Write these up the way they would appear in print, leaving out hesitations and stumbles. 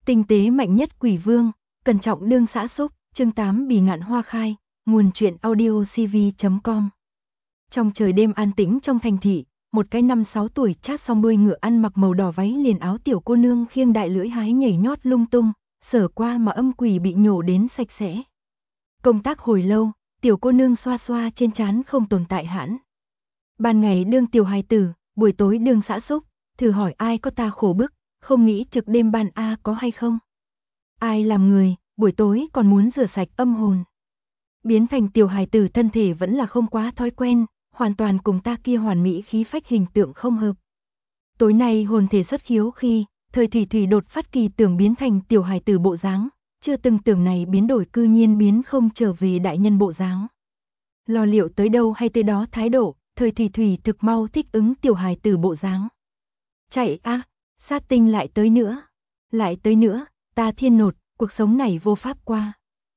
Tinh tế mạnh nhất quỷ vương, cẩn trọng đương xã xúc, chương 8 bì ngạn hoa khai, nguồn truyện audio cv.com. Trong trời đêm an tĩnh trong thành thị, một cái 5-6 tuổi chát xong đuôi ngựa ăn mặc màu đỏ váy liền áo tiểu cô nương khiêng đại lưỡi hái nhảy nhót lung tung, sở qua mà âm quỷ bị nhổ đến sạch sẽ. Công tác hồi lâu, tiểu cô nương xoa xoa trên trán không tồn tại hãn. Ban ngày đương tiểu hài tử, buổi tối đương xã xúc, thử hỏi ai có ta khổ bức, không nghĩ trực đêm ban a có hay không? Ai làm người, buổi tối còn muốn rửa sạch âm hồn. Biến thành tiểu hài tử thân thể vẫn là không quá thói quen, hoàn toàn cùng ta kia hoàn mỹ khí phách hình tượng không hợp. Tối nay hồn thể xuất khiếu khi, thời thủy thủy đột phát kỳ tưởng biến thành tiểu hài tử bộ dáng, chưa từng tưởng này biến đổi cư nhiên biến không trở về đại nhân bộ dáng. Lo liệu tới đâu hay tới đó thái độ, thời thủy thủy thực mau thích ứng tiểu hài tử bộ dáng. Chạy a, sát tinh lại tới nữa, ta thiên nột, cuộc sống này vô pháp qua.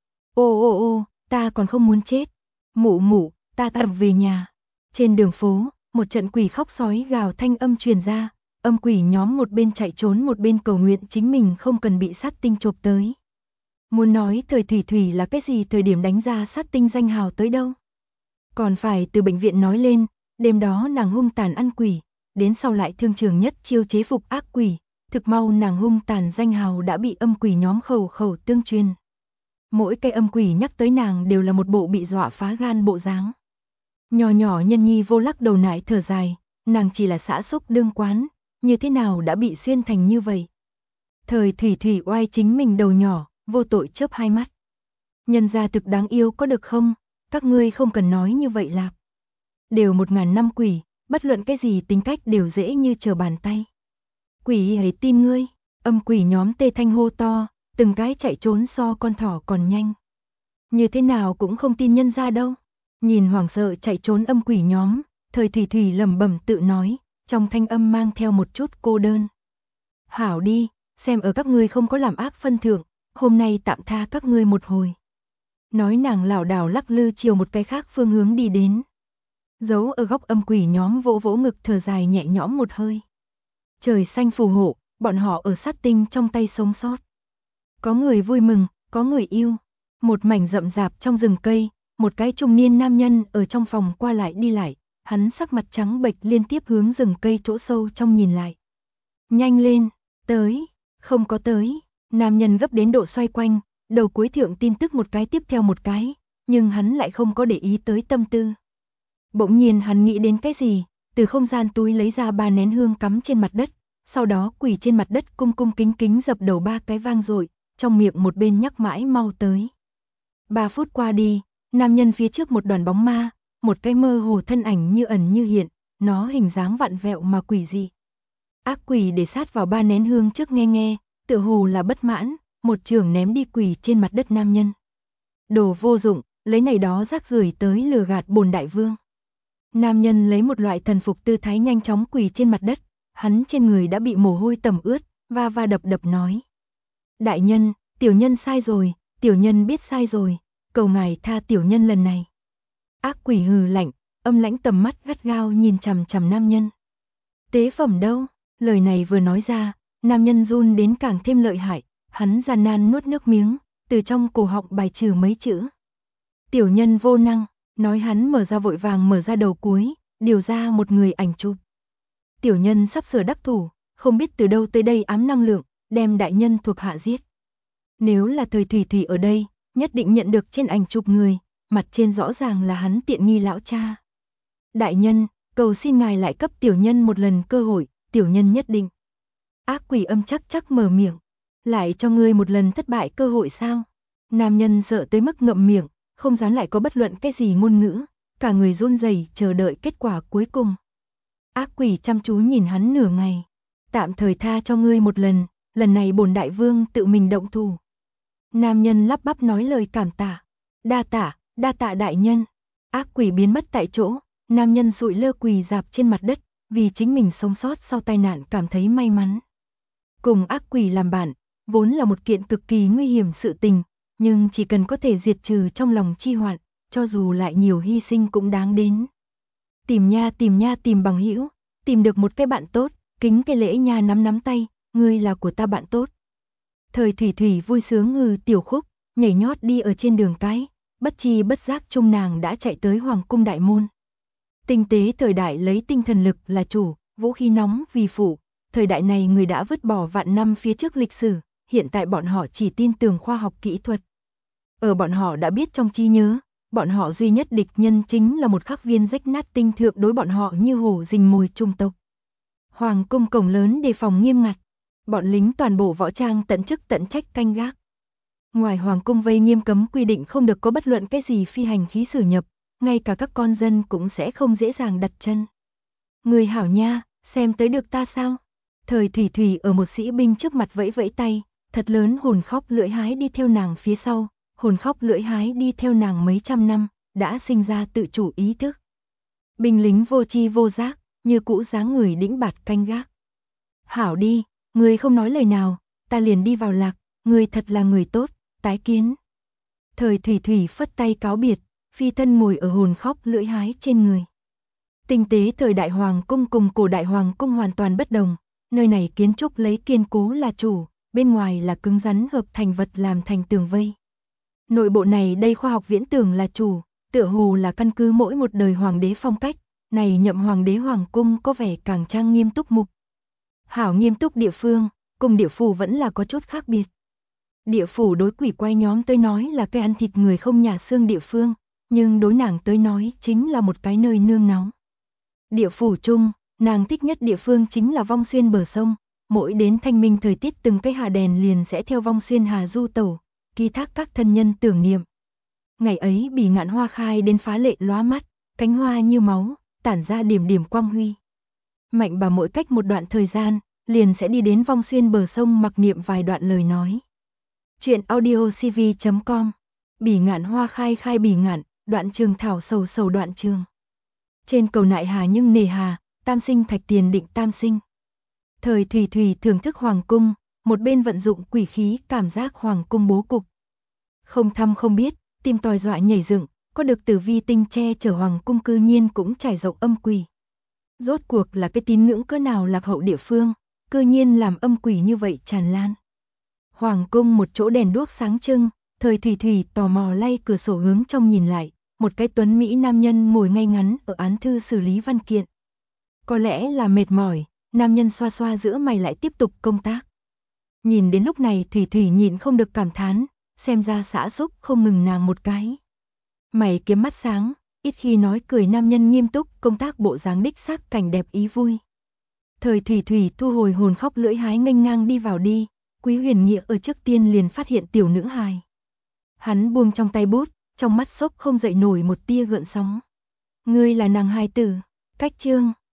Ô, ta còn không muốn chết. Mụ, ta về nhà. Trên đường phố, một trận quỷ khóc sói gào thanh âm truyền ra, âm quỷ nhóm một bên chạy trốn một bên cầu nguyện chính mình không cần bị sát tinh chộp tới. Muốn nói thời thủy thủy là cái gì thời điểm đánh ra sát tinh danh hào tới đâu. Còn phải từ bệnh viện nói lên, đêm đó nàng hung tàn ăn quỷ, đến sau lại thương trường nhất chiêu chế phục ác quỷ, thực mau nàng hung tàn danh hào đã bị âm quỷ nhóm khẩu tương truyền. Mỗi cái âm quỷ nhắc tới nàng đều là một bộ bị dọa phá gan bộ dáng. Nhỏ nhân nhi vô lắc đầu nại thở dài, nàng chỉ là xã xúc đương quán, như thế nào đã bị xuyên thành như vậy. Thời thủy thủy oai chính mình đầu nhỏ, vô tội chớp hai mắt. Nhân gia thực đáng yêu có được không, các ngươi không cần nói như vậy lạc. Đều 1000 năm quỷ, bất luận cái gì tính cách đều dễ như trở bàn tay. Quỷ hãy tin ngươi, âm quỷ nhóm tê thanh hô to, từng cái chạy trốn so con thỏ còn nhanh. Như thế nào cũng không tin nhân gia đâu. Nhìn hoảng sợ chạy trốn âm quỷ nhóm, thời thủy thủy lẩm bẩm tự nói, trong thanh âm mang theo một chút cô đơn. Hảo đi, xem ở các ngươi không có làm ác phân thượng, hôm nay tạm tha các ngươi một hồi. Nói nàng lảo đảo lắc lư chiều một cái khác phương hướng đi đến. Giấu ở góc âm quỷ nhóm vỗ vỗ ngực thở dài nhẹ nhõm một hơi. Trời xanh phù hộ, bọn họ ở sát tinh trong tay sống sót. Có người vui mừng, có người yêu. Một mảnh rậm rạp trong rừng cây, một cái trung niên nam nhân ở trong phòng qua lại đi lại, hắn sắc mặt trắng bệch liên tiếp hướng rừng cây chỗ sâu trong nhìn lại. Nhanh lên, tới, không có tới, nam nhân gấp đến độ xoay quanh, đầu cuối thượng tin tức một cái tiếp theo một cái, nhưng hắn lại không có để ý tới tâm tư. Bỗng nhiên hắn nghĩ đến cái gì, từ không gian túi lấy ra 3 nén hương cắm trên mặt đất, sau đó quỳ trên mặt đất cung kính dập đầu 3 cái vang dội, trong miệng một bên nhắc mãi mau tới. 3 phút qua đi, nam nhân phía trước một đoàn bóng ma, một cái mơ hồ thân ảnh như ẩn như hiện, nó hình dáng vặn vẹo mà quỷ dị. Ác quỷ để sát vào 3 nén hương trước nghe, tựa hồ là bất mãn, một chưởng ném đi quỷ trên mặt đất nam nhân. Đồ vô dụng, lấy này đó rác rưởi tới lừa gạt bổn đại vương. Nam nhân lấy một loại thần phục tư thái nhanh chóng quỳ trên mặt đất, hắn trên người đã bị mồ hôi tẩm ướt, va đập nói. Đại nhân, tiểu nhân sai rồi, tiểu nhân biết sai rồi, cầu ngài tha tiểu nhân lần này. Ác quỷ hừ lạnh, âm lãnh tầm mắt gắt gao nhìn chằm chằm nam nhân. Tế phẩm đâu? Lời này vừa nói ra, nam nhân run đến càng thêm lợi hại, hắn gian nan nuốt nước miếng, từ trong cổ họng bài trừ mấy chữ. Tiểu nhân vô năng, nói hắn vội vàng mở ra đầu cuối, điều ra một người ảnh chụp. Tiểu nhân sắp sửa đắc thủ, không biết từ đâu tới đây ám năng lượng, đem đại nhân thuộc hạ giết. Nếu là thời thủy thủy ở đây, nhất định nhận được trên ảnh chụp người, mặt trên rõ ràng là hắn tiện nghi lão cha. Đại nhân, cầu xin ngài lại cấp tiểu nhân một lần cơ hội, tiểu nhân nhất định. Ác quỷ âm chắc mở miệng, lại cho ngươi một lần thất bại cơ hội sao? Nam nhân sợ tới mức ngậm miệng, không dám lại có bất luận cái gì ngôn ngữ, cả người run rẩy chờ đợi kết quả cuối cùng. Ác quỷ chăm chú nhìn hắn nửa ngày, tạm thời tha cho ngươi một lần, lần này bổn đại vương tự mình động thủ. Nam nhân lắp bắp nói lời cảm tạ, đa tạ đại nhân. Ác quỷ biến mất tại chỗ, nam nhân sụi lơ quỳ rạp trên mặt đất, vì chính mình sống sót sau tai nạn cảm thấy may mắn. Cùng ác quỷ làm bạn, vốn là một kiện cực kỳ nguy hiểm sự tình, nhưng chỉ cần có thể diệt trừ trong lòng chi hoạn, cho dù lại nhiều hy sinh cũng đáng đến. Tìm bằng hữu, tìm được một cái bạn tốt, kính cái lễ nha nắm tay, ngươi là của ta bạn tốt. Thời Thủy Thủy vui sướng ngừ tiểu khúc, nhảy nhót đi ở trên đường cái, bất chi bất giác chung nàng đã chạy tới hoàng cung đại môn. Tinh tế thời đại lấy tinh thần lực là chủ, vũ khí nóng vì phụ, thời đại này người đã vứt bỏ vạn năm phía trước lịch sử, hiện tại bọn họ chỉ tin tưởng khoa học kỹ thuật. Ở bọn họ đã biết trong trí nhớ, bọn họ duy nhất địch nhân chính là một khắc viên rách nát tinh thượng đối bọn họ như hổ rình mồi trung tộc. Hoàng cung cổng lớn đề phòng nghiêm ngặt, bọn lính toàn bộ võ trang tận chức tận trách canh gác. Ngoài hoàng cung vây nghiêm cấm quy định không được có bất luận cái gì phi hành khí sử nhập, ngay cả các con dân cũng sẽ không dễ dàng đặt chân. Người hảo nha, xem tới được ta sao? Thời Thủy Thủy ở một sĩ binh trước mặt vẫy vẫy tay, thật lớn hồn khóc lưỡi hái đi theo nàng phía sau, hồn khóc lưỡi hái đi theo nàng mấy trăm năm, đã sinh ra tự chủ ý thức. Binh lính vô tri vô giác, như cũ dáng người đĩnh bạt canh gác. Hảo đi, người không nói lời nào, ta liền đi vào lạc, người thật là người tốt, tái kiến. Thời Thủy Thủy phất tay cáo biệt, phi thân ngồi ở hồn khóc lưỡi hái trên người. Tinh tế thời đại hoàng cung cùng cổ đại hoàng cung hoàn toàn bất đồng, nơi này kiến trúc lấy kiên cố là chủ, bên ngoài là cứng rắn hợp thành vật làm thành tường vây. Nội bộ này đây khoa học viễn tưởng là chủ, tựa hồ là căn cứ mỗi một đời hoàng đế phong cách, này nhậm hoàng đế hoàng cung có vẻ càng trang nghiêm túc mục. Hảo nghiêm túc địa phương, cùng địa phủ vẫn là có chút khác biệt. Địa phủ đối quỷ quái nhóm tới nói là cái ăn thịt người không nhả xương địa phương, nhưng đối nàng tới nói chính là một cái nơi nương náu. Địa phủ chung, nàng thích nhất địa phương chính là Vong Xuyên bờ sông, mỗi đến thanh minh thời tiết từng cái hà đèn liền sẽ theo Vong Xuyên hà du tẩu, ký thác các thân nhân tưởng niệm. Ngày ấy Bỉ Ngạn hoa khai đến phá lệ lóa mắt, cánh hoa như máu, tản ra điểm điểm quang huy. Mạnh bà mỗi cách một đoạn thời gian, liền sẽ đi đến Vong Xuyên bờ sông mặc niệm vài đoạn lời nói. Chuyện audiocv.com Bỉ Ngạn hoa khai khai Bỉ Ngạn, đoạn trường thảo sầu sầu đoạn trường. Trên cầu nại hà nhưng nề hà, tam sinh thạch tiền định tam sinh. Thời Thủy Thủy thưởng thức hoàng cung, một bên vận dụng quỷ khí cảm giác hoàng cung bố cục. Không thăm không biết, tim tòi dọa nhảy dựng, có được tử vi tinh che chở hoàng cung cư nhiên cũng trải rộng âm quỷ. Rốt cuộc là cái tín ngưỡng cỡ nào lạc hậu địa phương, cư nhiên làm âm quỷ như vậy tràn lan. Hoàng cung một chỗ đèn đuốc sáng trưng, Thời Thủy Thủy tò mò lay cửa sổ hướng trong nhìn lại, một cái tuấn mỹ nam nhân ngồi ngay ngắn ở án thư xử lý văn kiện. Có lẽ là mệt mỏi, nam nhân xoa xoa giữa mày lại tiếp tục công tác. Nhìn đến lúc này Thủy Thủy nhịn không được cảm thán, xem ra xã xúc không ngừng nàng một cái. Mày kiếm mắt sáng, ít khi nói cười nam nhân nghiêm túc, công tác bộ dáng đích xác cảnh đẹp ý vui. Thời Thủy Thủy thu hồi hồn khóc lưỡi hái nghênh ngang đi vào đi, Quý Huyền Nghĩa ở trước tiên liền phát hiện tiểu nữ hài. Hắn buông trong tay bút, trong mắt sốc không dậy nổi một tia gợn sóng. Ngươi là nàng hài tử, cách chương.